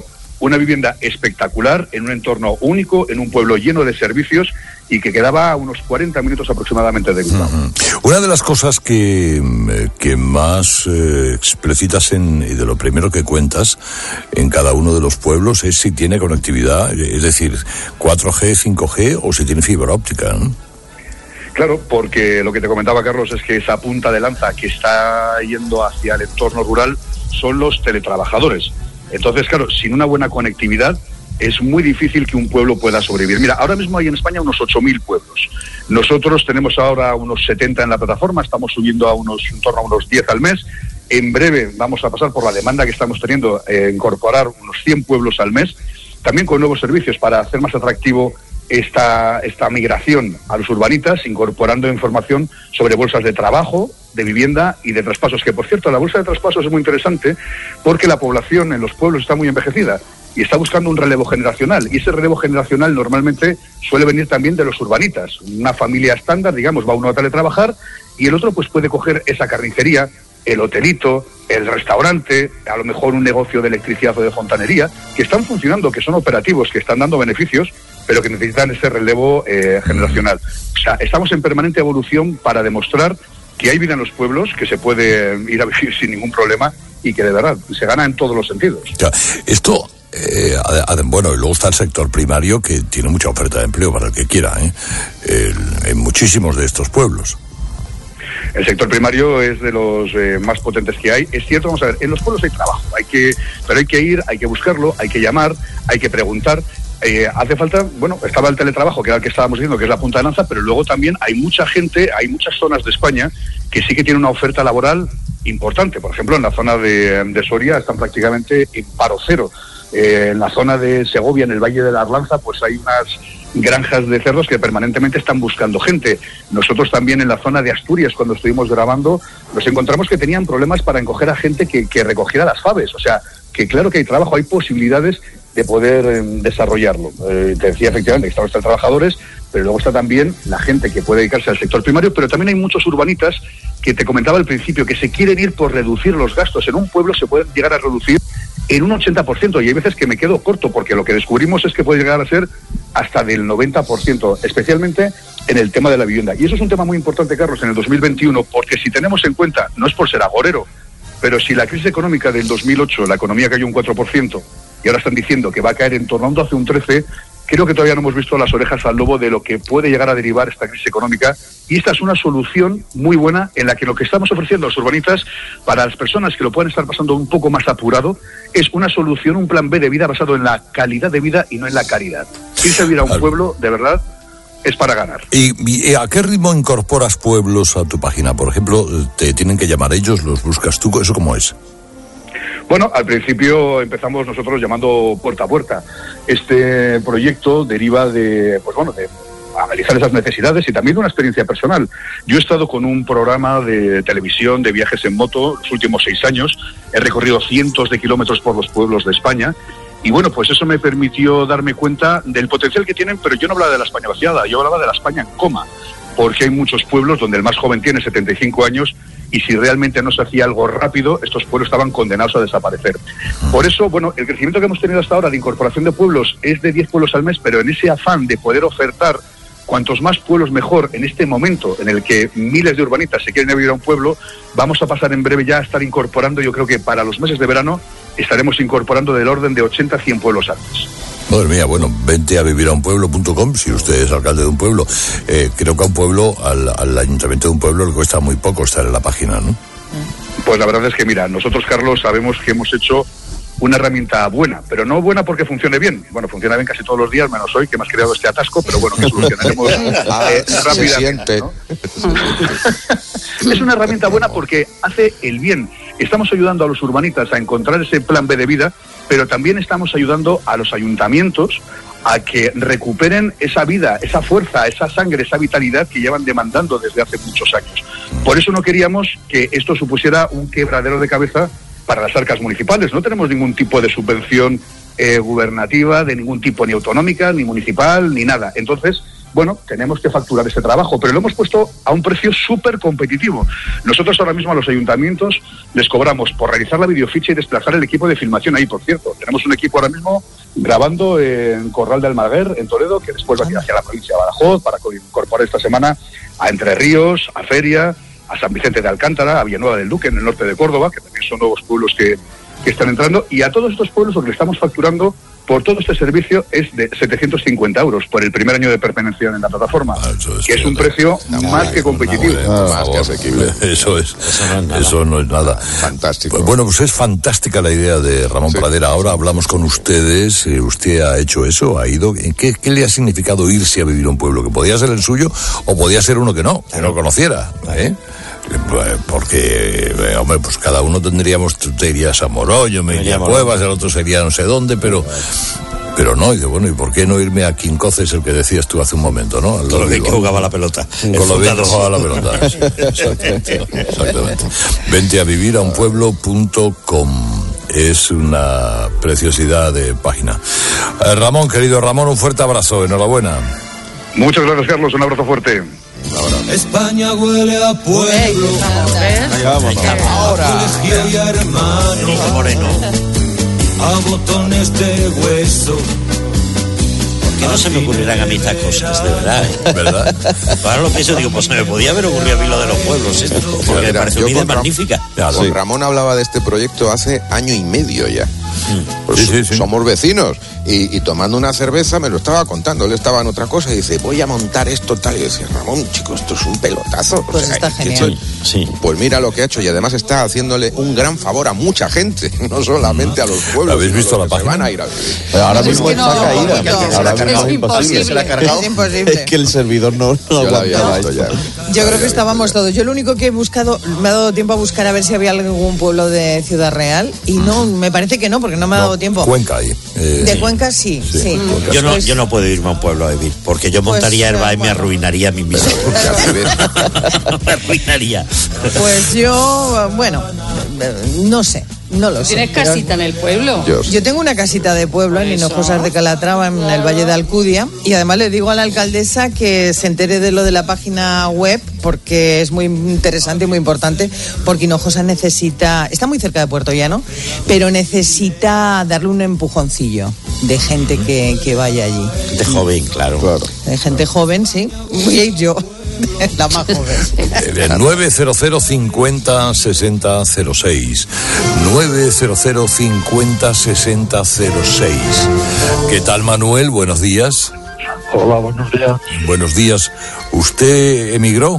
una vivienda espectacular, en un entorno único, en un pueblo lleno de servicios y que quedaba a unos cuarenta minutos aproximadamente de Bilbao. Uh-huh. Una de las cosas que, que más eh, explicitas en, y de lo primero que cuentas en cada uno de los pueblos es si tiene conectividad, es decir, cuatro G, cinco G o si tiene fibra óptica, ¿no? Claro, porque lo que te comentaba, Carlos, es que esa punta de lanza que está yendo hacia el entorno rural son los teletrabajadores. Entonces, claro, sin una buena conectividad es muy difícil que un pueblo pueda sobrevivir. Mira, ahora mismo hay en España unos ocho mil pueblos. Nosotros tenemos ahora unos setenta en la plataforma, estamos subiendo a unos en torno a unos diez al mes. En breve vamos a pasar por la demanda que estamos teniendo, eh, incorporar unos cien pueblos al mes, también con nuevos servicios para hacer más atractivo esta, esta migración a los urbanitas, incorporando información sobre bolsas de trabajo, de vivienda y de traspasos, que por cierto la bolsa de traspasos es muy interesante porque la población en los pueblos está muy envejecida y está buscando un relevo generacional, y ese relevo generacional normalmente suele venir también de los urbanitas. Una familia estándar, digamos, va uno a teletrabajar y el otro pues puede coger esa carnicería, el hotelito, el restaurante, a lo mejor un negocio de electricidad o de fontanería, que están funcionando, que son operativos, que están dando beneficios, pero que necesitan ese relevo eh, generacional. O sea, estamos en permanente evolución para demostrar que hay vida en los pueblos, que se puede ir a vivir sin ningún problema y que de verdad se gana en todos los sentidos. Ya, esto, eh, bueno, y luego está el sector primario, que tiene mucha oferta de empleo para el que quiera, ¿eh? El, en muchísimos de estos pueblos. El sector primario es de los eh, más potentes que hay. Es cierto, vamos a ver, en los pueblos hay trabajo, hay que, pero hay que ir, hay que buscarlo, hay que llamar, hay que preguntar. Eh, hace falta, bueno, estaba el teletrabajo, que era el que estábamos diciendo, que es la punta de lanza, pero luego también hay mucha gente, hay muchas zonas de España que sí que tienen una oferta laboral importante. Por ejemplo, en la zona de, de Soria están prácticamente en paro cero. Eh, en la zona de Segovia, en el Valle de la Arlanza, pues hay unas granjas de cerdos que permanentemente están buscando gente. Nosotros también en la zona de Asturias, cuando estuvimos grabando, nos encontramos que tenían problemas para encoger a gente que, que recogiera las faves. O sea, que claro que hay trabajo, hay posibilidades de poder eh, desarrollarlo. Eh, te decía efectivamente que están los trabajadores, pero luego está también la gente que puede dedicarse al sector primario, pero también hay muchos urbanitas que te comentaba al principio, que se quieren ir por reducir los gastos. En un pueblo se pueden llegar a reducir en un ochenta por ciento, y hay veces que me quedo corto, porque lo que descubrimos es que puede llegar a ser hasta del noventa por ciento, especialmente en el tema de la vivienda. Y eso es un tema muy importante, Carlos, en el dos mil veintiuno, porque si tenemos en cuenta, no es por ser agorero, pero si la crisis económica del dos mil ocho, la economía cayó un cuatro por ciento, y ahora están diciendo que va a caer en torno a un doce, un trece, creo que todavía no hemos visto las orejas al lobo de lo que puede llegar a derivar esta crisis económica, y esta es una solución muy buena en la que lo que estamos ofreciendo a los urbanitas, para las personas que lo puedan estar pasando un poco más apurado, es una solución, un plan B de vida basado en la calidad de vida y no en la caridad. Irse a vivir a un pueblo, de verdad, es para ganar. ¿Y, y a qué ritmo incorporas pueblos a tu página? Por ejemplo, ¿te tienen que llamar ellos, los buscas tú? ¿Eso cómo es? Bueno, al principio empezamos nosotros llamando puerta a puerta. Este proyecto deriva de, pues bueno, de analizar esas necesidades y también de una experiencia personal. Yo he estado con un programa de televisión de viajes en moto los últimos seis años, he recorrido cientos de kilómetros por los pueblos de España, y bueno, pues eso me permitió darme cuenta del potencial que tienen, pero yo no hablaba de la España vaciada, yo hablaba de la España en coma, porque hay muchos pueblos donde el más joven tiene setenta y cinco años, y si realmente no se hacía algo rápido, estos pueblos estaban condenados a desaparecer. Por eso, bueno, el crecimiento que hemos tenido hasta ahora de incorporación de pueblos es de diez pueblos al mes, pero en ese afán de poder ofertar cuantos más pueblos mejor en este momento en el que miles de urbanitas se quieren vivir a un pueblo, vamos a pasar en breve ya a estar incorporando, yo creo que para los meses de verano estaremos incorporando del orden de ochenta a cien pueblos al mes. Madre mía, bueno, vente a vivir a un pueblo punto com si usted es alcalde de un pueblo. Eh, creo que a un pueblo, al, al ayuntamiento de un pueblo, le cuesta muy poco estar en la página, ¿no? Pues la verdad es que, mira, nosotros, Carlos, sabemos que hemos hecho una herramienta buena, pero no buena porque funcione bien. Bueno, funciona bien casi todos los días, menos hoy, que me has creado este atasco, pero bueno, que solucionaremos eh, rápidamente, ¿no? Es una herramienta buena porque hace el bien. Estamos ayudando a los urbanitas a encontrar ese plan B de vida, pero también estamos ayudando a los ayuntamientos a que recuperen esa vida, esa fuerza, esa sangre, esa vitalidad que llevan demandando desde hace muchos años. Por eso no queríamos que esto supusiera un quebradero de cabeza para las arcas municipales. No tenemos ningún tipo de subvención eh, gubernativa, de ningún tipo, ni autonómica, ni municipal, ni nada. Entonces, bueno, tenemos que facturar ese trabajo, pero lo hemos puesto a un precio súper competitivo. Nosotros ahora mismo a los ayuntamientos les cobramos por realizar la videoficha y desplazar el equipo de filmación ahí, por cierto. Tenemos un equipo ahora mismo grabando en Corral de Almaguer, en Toledo, que después va hacia la provincia de Badajoz para incorporar esta semana a Entre Ríos, a Feria, a San Vicente de Alcántara, a Villanueva del Duque, en el norte de Córdoba, que también son nuevos pueblos que, que están entrando, y a todos estos pueblos lo que le estamos facturando por todo este servicio es de setecientos cincuenta euros por el primer año de pertenencia en la plataforma, ah, es que es un precio no, más no, que competitivo. No, no, más que asequible. Eso es, eso no es nada. Eso no es nada. Fantástico. Pues bueno, pues es fantástica la idea de Ramón sí. Pradera. Ahora hablamos con ustedes. Eh, ¿Usted ha hecho eso? ¿Ha ido? ¿Qué, ¿Qué le ha significado irse a vivir a un pueblo? Que podía ser el suyo o podía ser uno que no, que no conociera, ¿eh? Porque, eh, hombre, pues cada uno tendríamos, tú te irías a Morollo, me iría a Cuevas, el otro sería no sé dónde, pero pero no, y dice, bueno, ¿y por qué no irme a Quincoces, el que decías tú hace un momento, ¿no? Con lo bien que jugaba la pelota. Con lo bien que jugaba la pelota. Exactamente, exactamente. Vente a vivir a un pueblo punto com. Es una preciosidad de página. Eh, Ramón, querido Ramón, un fuerte abrazo, enhorabuena. Muchas gracias, Carlos, un abrazo fuerte. Ahora. España huele a pueblo. Hey, vamos, ahora. Colegio y hermano. Moreno. A botones de hueso. ¿Por qué no se me ocurrirán a mí estas cosas, de verdad? ¿eh? ¿Verdad? Ahora lo pienso, digo, pues se me podía haber ocurrido a mí lo de los pueblos, ¿eh? Porque Mira, me parece una idea magnífica. Ram- sí. Ramón hablaba de este proyecto hace año y medio ya. Pues sí, sí, sí. Somos vecinos y, y tomando una cerveza me lo estaba contando, él estaba en otra cosa y dice, voy a montar esto tal, y decía, Ramón, chico, esto es un pelotazo. Pues o sea, está genial. Sí. Pues mira lo que ha hecho y además está haciéndole un gran favor a mucha gente, no solamente a los pueblos. ¿Habéis visto la página? Van a ir a vivir. Ahora mismo es que no, está caída. No, ahora mismo es imposible. ¿Se la ha cargado? Es imposible. Es que el servidor no, no aguantaba esto. Ya. Yo creo que estábamos todos. Yo lo único que he buscado, me ha dado tiempo a buscar a ver si había algún pueblo de Ciudad Real y no, me parece que no, porque no me ha dado no, tiempo. Cuenca ahí. Eh, de Cuenca sí, sí. sí. Yo, no, yo no puedo irme a un pueblo a vivir, porque yo montaría pues, Herba y bueno. me arruinaría a mí mismo. Me arruinaría. Pues yo, bueno, no sé. No lo sé. ¿Tienes casita en el pueblo? Yo, yo tengo una casita de pueblo en Hinojosas de Calatrava, en el Valle de Alcudia, y además le digo a la alcaldesa que se entere de lo de la página web, porque es muy interesante y muy importante, porque Hinojosas necesita, está muy cerca de Puerto Llano, pero necesita darle un empujoncillo de gente que, que vaya allí. Gente joven, claro. claro. De gente joven, sí. Voy a ir yo. La más joven. nueve cero cero cincuenta sesenta cero seis nueve cero cero cincuenta sesenta cero seis. ¿Qué tal, Manuel? Buenos días. Hola, buenos días. Buenos días. ¿Usted emigró?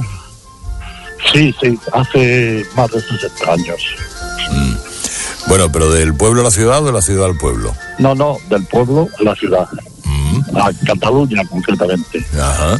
Sí, sí, hace más de sesenta años. Mm. Bueno, pero ¿del pueblo a la ciudad o de la ciudad al pueblo? No, no, del pueblo a la ciudad. Mm. A Cataluña, concretamente. Ajá.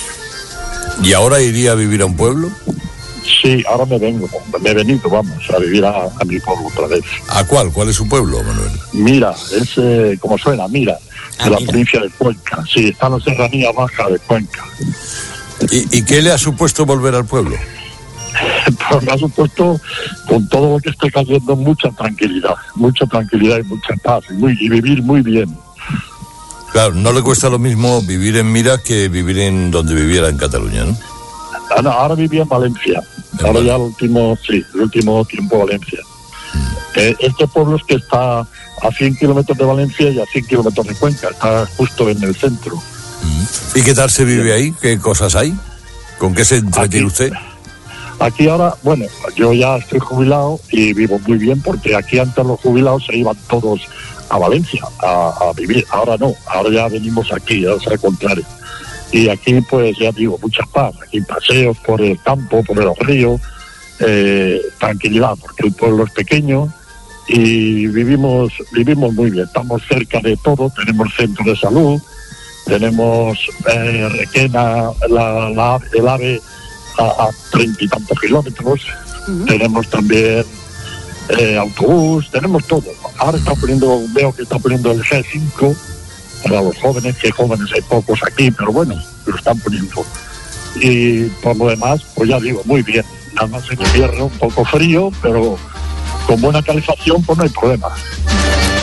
¿Y ahora iría a vivir a un pueblo? Sí, ahora me vengo, me he venido, vamos, a vivir a, a mi pueblo otra vez. ¿A cuál? ¿Cuál es su pueblo, Manuel? Mira, es eh, como suena, Mira, ah, de la mira. provincia de Cuenca. Sí, está en la serranía baja de Cuenca. ¿Y, ¿Y qué le ha supuesto volver al pueblo? Pues me ha supuesto, con todo lo que estoy cayendo, mucha tranquilidad, mucha tranquilidad y mucha paz, y, muy, y vivir muy bien. Claro, no le cuesta lo mismo vivir en Mira que vivir en donde viviera en Cataluña, ¿no? Ahora, ahora vivía en Valencia. ¿En ahora Val- ya el último, sí, el último tiempo Valencia. Mm. Eh, este pueblo es que está a cien kilómetros de Valencia y a cien kilómetros de Cuenca. Está justo en el centro. Mm. ¿Y qué tal se vive ahí? ¿Qué cosas hay? ¿Con qué se entretiene usted? Aquí ahora, bueno, yo ya estoy jubilado y vivo muy bien porque aquí antes los jubilados se iban todos a Valencia a, a vivir. Ahora no, ahora ya venimos aquí, es al contrario. Y aquí, pues ya digo, mucha paz. Aquí paseos por el campo, por el río, eh, tranquilidad, porque el pueblo es pequeño y vivimos vivimos muy bien. Estamos cerca de todo, tenemos centro de salud, tenemos eh, Requena, la, la, el AVE a treinta y tantos kilómetros, uh-huh. tenemos también eh, autobús, tenemos todo. Ahora está poniendo, veo que está poniendo el G cinco para los jóvenes, que jóvenes hay pocos aquí, pero bueno, lo están poniendo. Y por lo demás, pues ya digo, muy bien. Nada más en invierno un poco frío, pero con buena calefacción, pues no hay problema.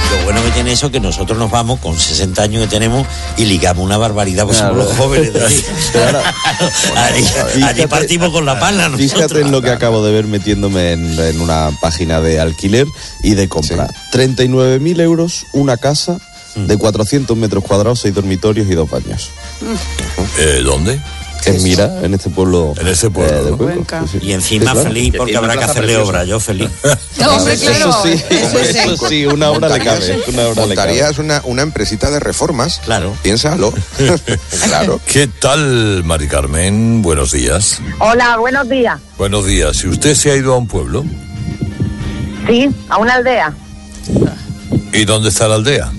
Lo bueno que tiene eso que nosotros nos vamos con sesenta años que tenemos y ligamos una barbaridad, pues claro, somos los jóvenes de allí. Ahora, allí, fíjate, allí partimos con la pala nosotros. Fíjate en lo que acabo de ver metiéndome en, en una página de alquiler y de compra. Sí. treinta y nueve mil euros una casa de cuatrocientos metros cuadrados, seis dormitorios y dos baños. Eh, ¿Dónde? En Mira, en este pueblo. En ese pueblo. Eh, ¿no? pueblo. Sí, sí. Y encima sí, claro, feliz porque habrá que hacerle preciosa. Obra, yo feliz. No, hombre, claro. Eso sí, eso sí, una hora le cabe. Una hora montarías le cabe. Una, una empresita de reformas. Claro. Piénsalo. Claro. ¿Qué tal, Mari Carmen? Buenos días. Hola, buenos días. Buenos días. ¿Si usted se ha ido a un pueblo? Sí, a una aldea. ¿Y dónde está la aldea?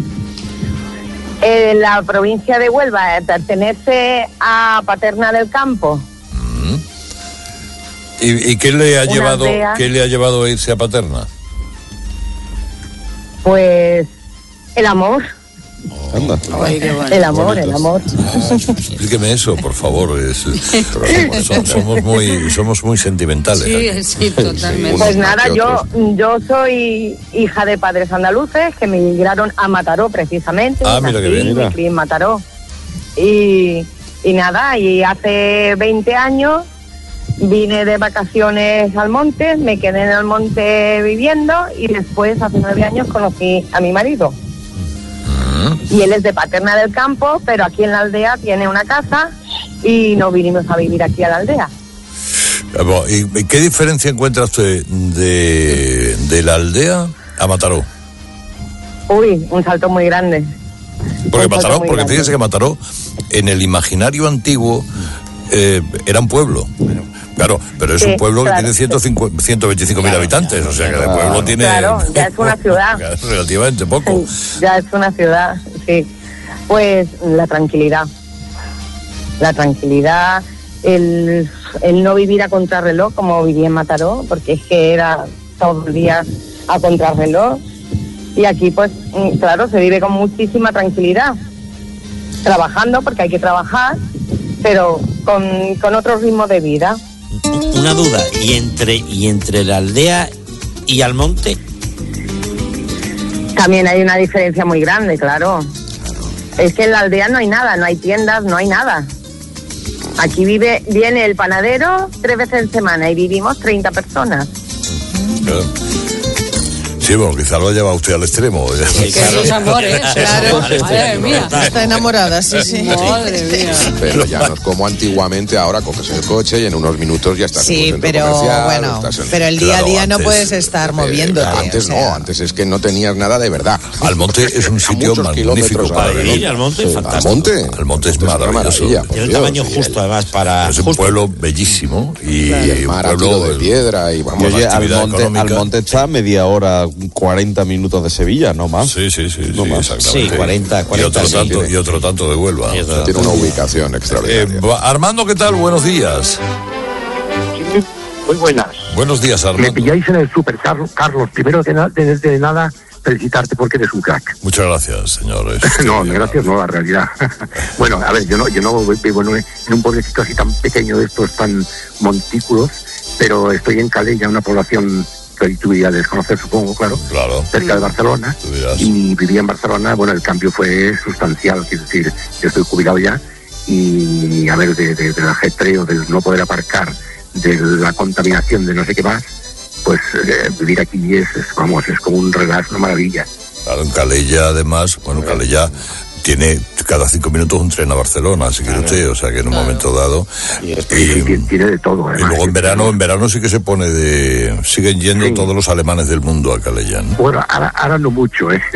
Eh, la provincia de Huelva, eh, pertenece a Paterna del Campo. Mm. ¿Y, y qué le ha Una llevado aldea. qué le ha llevado a irse a Paterna? Pues el amor. Anda. Ay, qué bueno. El amor, el amor. Explíqueme eso, por favor. Es, somos, somos muy somos muy sentimentales. Sí, sí, totalmente. Pues nada, yo yo soy hija de padres andaluces que me migraron a Mataró precisamente. Ah, mira que bien. Me crié en Mataró. Y, y nada, y hace veinte años vine de vacaciones al monte, me quedé en el monte viviendo y después, hace nueve años, conocí a mi marido. Y él es de Paterna del Campo, pero aquí en la aldea tiene una casa y nos vinimos a vivir aquí a la aldea. ¿Y qué diferencia encuentra usted de, de la aldea a Mataró? Uy, un salto muy grande. Porque Mataró, porque grande. Fíjese que Mataró, en el imaginario antiguo, eh, era un pueblo. Claro, pero es sí, un pueblo claro, que tiene ciento veinticinco mil habitantes, o sea que el pueblo tiene... Claro, ya es una ciudad. Relativamente poco. Ya es una ciudad, sí. Pues la tranquilidad. La tranquilidad, el, el no vivir a contrarreloj como viví en Mataró, porque es que era todo el día a contrarreloj. Y aquí, pues, claro, se vive con muchísima tranquilidad. Trabajando, porque hay que trabajar, pero con, con otro ritmo de vida. Una duda, ¿y entre y entre la aldea y Almonte? También hay una diferencia muy grande, claro. Es que en la aldea no hay nada, no hay tiendas, no hay nada. Aquí vive viene el panadero tres veces en semana y vivimos treinta personas. Claro. Sí, bueno, quizá lo ha llevado usted al extremo. Sí, que esos amores, claro. Madre mía, está enamorada, sí, sí. Madre mía. Pero ya no es como antiguamente, ahora coges el coche y en unos minutos ya estás sí, en un pero comercial, bueno, estás en... pero el día a día claro, no antes, puedes estar moviéndote. Eh, antes o sea... no, antes es que no tenías nada de verdad. Almonte es un sitio magnífico para ir. Almonte es fantástico. Almonte, Almonte es maravilloso. Tiene el tamaño justo, además, para... Es un pueblo bellísimo y, claro, y el mar un pueblo de piedra y vamos a Almonte, Almonte está a media hora, cuarenta minutos de Sevilla, no más. Sí, sí, sí, no sí más. exactamente. Sí, cuarenta, cuarenta. Y otro, sí, tanto, tiene. y otro tanto de Huelva. Tiene, tiene una ubicación extraordinaria. Eh, Armando, ¿qué tal? Buenos días. Sí, muy buenas. Buenos días, Armando. Me pilláis en el súper, Carlos. Carlos, primero de, na- de, de nada, felicitarte porque eres un crack. Muchas gracias, señores. No, gracias, no, la realidad. Bueno, a ver, yo no, yo no vivo en un, en un pueblecito así tan pequeño de estos tan montículos, pero estoy en Calella, una población que tú ya debes conocer, supongo, claro, claro, cerca de Barcelona, y vivía en Barcelona. Bueno, el cambio fue sustancial, quiero decir, yo estoy jubilado ya, y a ver, de, de, del ajetreo, del no poder aparcar, de la contaminación, de no sé qué más, pues eh, vivir aquí es, es, vamos, es como un relax, una maravilla. Claro, en Calella, además, bueno, Calella tiene cada cinco minutos un tren a Barcelona, si quiere usted, o sea que en un claro. momento dado y, y tiene de todo, además, y luego en verano en verano sí que se pone de siguen yendo sí. todos los alemanes del mundo a Calella, ¿no? Bueno, ahora, ahora no mucho, eh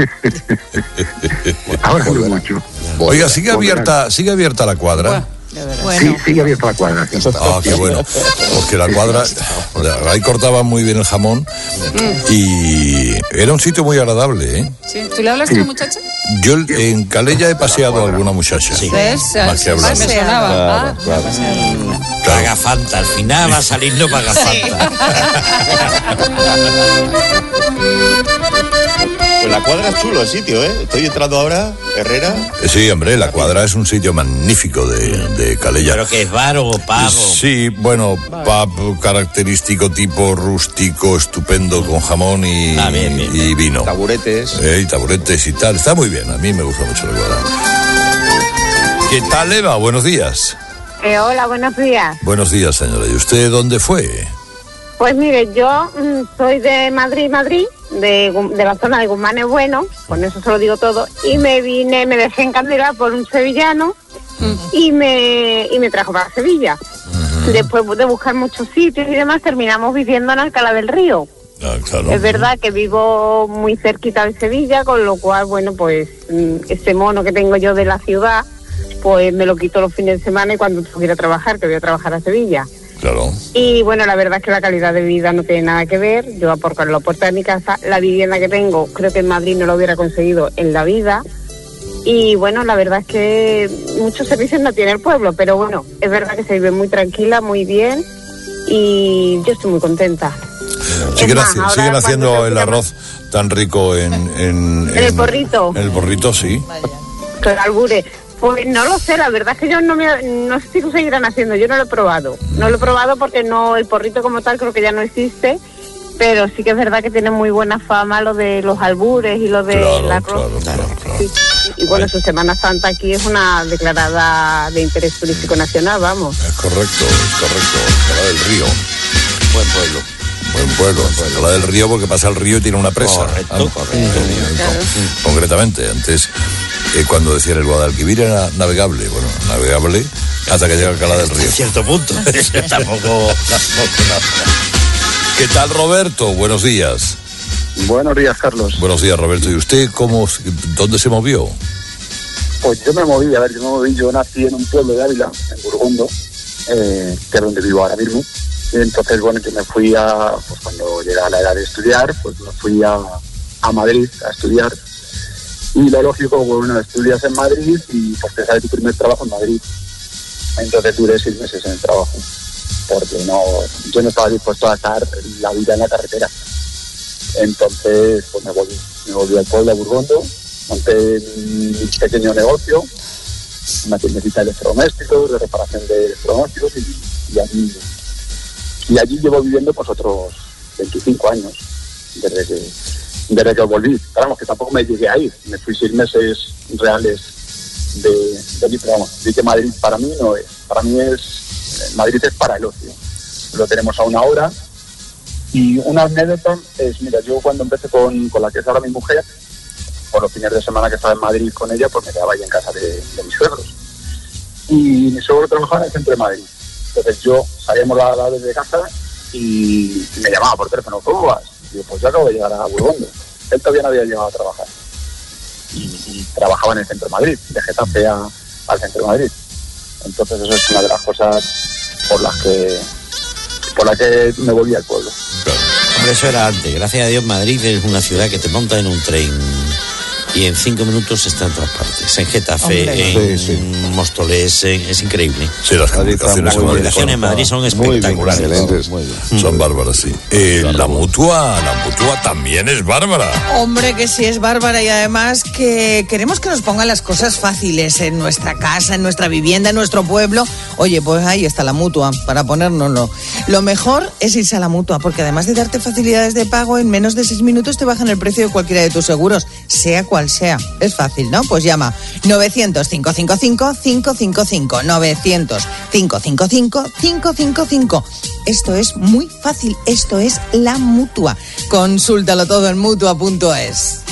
ahora no mucho. Oiga, sigue abierta sigue abierta la cuadra. Bueno. Sí, sigue abierta la cuadra. Ah, qué bueno. Porque la cuadra, ahí cortaban muy bien el jamón mm. y era un sitio muy agradable, ¿eh? Sí. ¿Tú le hablas sí. a la muchacha? Yo en Calella he paseado a alguna muchacha. Sí. Más que hablar. Claro, claro. Pagafanta, al final va a salir no Pagafanta. Pues la Cuadra es chulo el sitio, ¿eh? Estoy entrando ahora, Herrera. Sí, hombre, la Cuadra es un sitio magnífico de, de Calella. ¿Pero que es bar o pub? Sí, bueno, pub característico, tipo rústico, estupendo, con jamón y, ah, bien, bien. y vino. Taburetes. Eh, y taburetes y tal. Está muy bien, a mí me gusta mucho la Cuadra. ¿Qué tal, Eva? Buenos días. Eh, hola, buenos días. Buenos días, señora. ¿Y usted dónde fue? Pues mire, yo mmm, soy de Madrid, Madrid, de, de la zona de Guzmán es Bueno, con eso se lo digo todo, y me vine, me dejé encandilar por un sevillano uh-huh. y me y me trajo para Sevilla. Uh-huh. Después de buscar muchos sitios y demás, terminamos viviendo en Alcalá del Río. Ah, claro. Es verdad que vivo muy cerquita de Sevilla, con lo cual, bueno, pues ese mono que tengo yo de la ciudad, pues me lo quito los fines de semana y cuando quiera trabajar, que voy a trabajar a Sevilla. Claro. Y bueno, la verdad es que la calidad de vida no tiene nada que ver. Yo por la puerta de mi casa, la vivienda que tengo, creo que en Madrid no lo hubiera conseguido en la vida. Y bueno, la verdad es que muchos servicios no tiene el pueblo, pero bueno, es verdad que se vive muy tranquila, muy bien y yo estoy muy contenta. Siguen, más, haci- siguen haciendo el arroz más... tan rico en... En, en, ¿En el porrito? En el porrito, sí. Con albure. Pues no lo sé, la verdad es que yo no me, no sé si lo seguirán haciendo, yo no lo he probado. No lo he probado porque no, el porrito como tal creo que ya no existe, pero sí que es verdad que tiene muy buena fama lo de los albures y lo de claro, la arroz. Claro, claro, claro. Sí. Y bueno, su Semana Santa aquí es una declarada de interés turístico nacional, vamos. Es correcto, es correcto, Alcalá del Río. Buen pueblo. Buen pueblo, Alcalá del Río porque pasa el río y tiene una presa. Correcto, ah, correcto. Claro. Concretamente, antes... Eh, cuando decían el Guadalquivir era navegable, bueno, navegable hasta que llega Alcalá del Río. A cierto punto, tampoco, tampoco ¿Qué tal, Roberto? Buenos días. Buenos días, Carlos. Buenos días, Roberto. ¿Y usted cómo, dónde se movió? Pues yo me moví, a ver, yo me moví, yo nací en un pueblo de Ávila, en Burgondo, eh, que es donde vivo ahora mismo. Y entonces, bueno, yo me fui a, pues cuando llegaba la edad de estudiar, pues me fui a, a Madrid a estudiar. Y lo lógico, bueno, estudias en Madrid y pues te sale tu primer trabajo en Madrid. Entonces duré seis meses en el trabajo, porque no, yo no estaba dispuesto a estar la vida en la carretera. Entonces, pues me volví, me volví al pueblo de Burgondo, monté un pequeño negocio, una tiendecita de electrodomésticos, de reparación de electrodomésticos, y, y allí y allí llevo viviendo pues otros veinticinco años, desde que desde que volví. Claro, que tampoco me llegué a ir, me fui seis meses reales de, de mi programa. Vi que Madrid para mí no es, para mí es, Madrid es para el ocio, lo tenemos a una hora. Y una anécdota es, mira, yo cuando empecé con, con la que es ahora mi mujer, por los fines de semana que estaba en Madrid con ella, pues me quedaba ahí en casa de, de mis suegros. Y mi suegro trabajaba en el centro de Madrid. Entonces yo salíamos la, la desde casa y, y me llamaba por teléfono, ¿cómo vas? Y yo, pues yo acabo de llegar a Burgondo. Él todavía no había llegado a trabajar. Y, y trabajaba en el centro de Madrid, de Getafe a, al centro de Madrid. Entonces eso es una de las cosas por las que por la que me volví al pueblo. Hombre, eso era antes. Gracias a Dios, Madrid es una ciudad que te monta en un tren y en cinco minutos está en todas partes. En Getafe, Hombre. en sí, sí. Móstoles, en, es increíble. Sí, las comunicaciones en Madrid, en Madrid son espectaculares. Muy bien, muy bien. Son bárbaras, sí. Eh, claro. La mutua, la mutua también es bárbara. Hombre, que sí es bárbara, y además que queremos que nos pongan las cosas fáciles en nuestra casa, en nuestra vivienda, en nuestro pueblo. Oye, pues ahí está la mutua, para ponérnoslo. Lo mejor es irse a la mutua, porque además de darte facilidades de pago, en menos de seis minutos te bajan el precio de cualquiera de tus seguros, sea cual sea. Es fácil, ¿no? Pues llama novecientos, cinco cinco cinco, cinco cinco cinco, novecientos, cinco cinco cinco, cinco cinco cinco. Esto es muy fácil, esto es la mutua. Consúltalo todo en mutua punto es.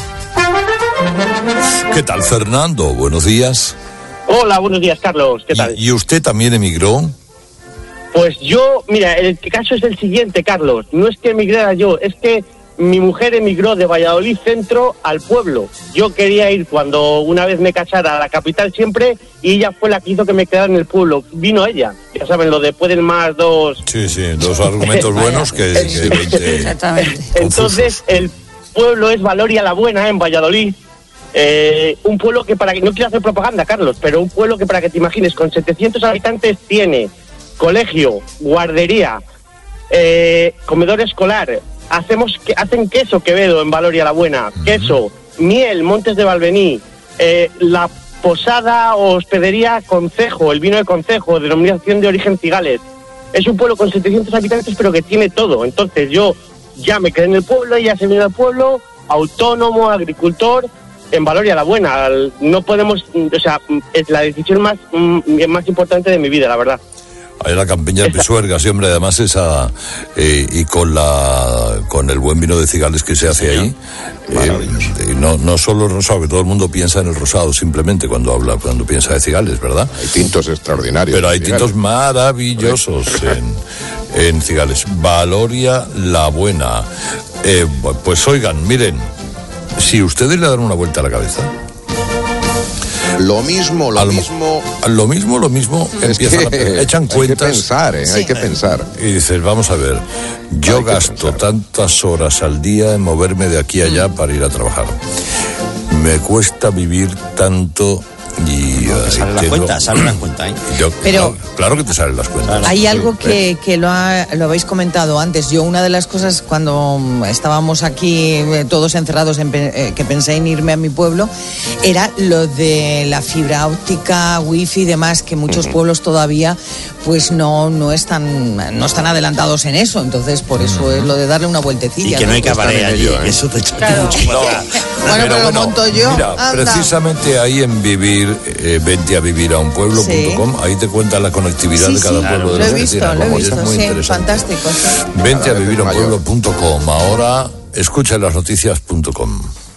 ¿Qué tal, Fernando? Buenos días. Hola, buenos días, Carlos. ¿Qué tal? ¿Y, y usted también emigró? Pues yo, mira, el caso es el siguiente, Carlos. No es que emigrara yo, es que mi mujer emigró de Valladolid Centro al pueblo. Yo quería ir cuando una vez me casara a la capital siempre, y ella fue la que hizo que me quedara en el pueblo. Vino ella. Ya saben, lo de pueden más dos... Sí, sí, dos argumentos buenos que, que veinte... Exactamente. Entonces, el pueblo es Valoria la Buena, en Valladolid. Eh, un pueblo que, para que no quiero hacer propaganda, Carlos, pero un pueblo que, para que te imagines, con setecientos habitantes tiene colegio, guardería, eh, comedor escolar, hacemos que, hacen queso Quevedo en Valoria la Buena, uh-huh. queso, miel, Montes de Valvení, eh, la posada o hospedería Concejo, el vino de Concejo, denominación de origen Cigales. Es un pueblo con setecientos habitantes, pero que tiene todo. Entonces yo ya me quedé en el pueblo, ya se vino al pueblo, autónomo, agricultor, en Valoria la Buena. No podemos, o sea, es la decisión más, más importante de mi vida, la verdad. Ahí la campiña de Pisuerga, sí, hombre, además esa, eh, y con la con el buen vino de Cigales que se hace ahí, eh, no, no solo el rosado, que todo el mundo piensa en el rosado simplemente cuando habla, cuando piensa de Cigales, ¿verdad? Hay tintos extraordinarios. Pero hay tintos maravillosos en, en Cigales. Valoria la Buena. Eh, pues oigan, miren, si ustedes le dan una vuelta a la cabeza, Lo mismo, lo Al, mismo. Lo mismo, lo mismo, empiezan a, echan cuentas. Hay que pensar, ¿eh? Sí. Hay que pensar. Y dices, vamos a ver, yo hay gasto tantas horas al día en moverme de aquí a allá mm. para ir a trabajar. Me cuesta vivir tanto y... No, te sale la cuenta, sale la cuenta, ¿eh? Yo, Pero claro, claro que te salen las cuentas. Hay algo que, que lo, ha, lo habéis comentado antes. Yo una de las cosas cuando estábamos aquí eh, todos encerrados en, eh, que pensé en irme a mi pueblo era lo de la fibra óptica, wifi y demás, que muchos uh-huh. pueblos todavía pues no no están no están adelantados en eso. Entonces por eso uh-huh. es lo de darle una vueltecilla. Y que no, no hay cabaret allí, ello, ¿eh? Eso te echa claro. mucho no. para Bueno, pero, pero lo bueno, monto yo. Mira, Anda. Precisamente ahí en Vivir, eh, vente a vivir a un pueblo punto com, sí. ahí te cuenta la conectividad sí, de cada sí, pueblo claro. de la la Lo he visto, Argentina. lo he Vamos, visto, es muy sí, interesante. fantástico. Sí. Vente a vivir a un pueblo punto com, ahora escucha las noticias punto com.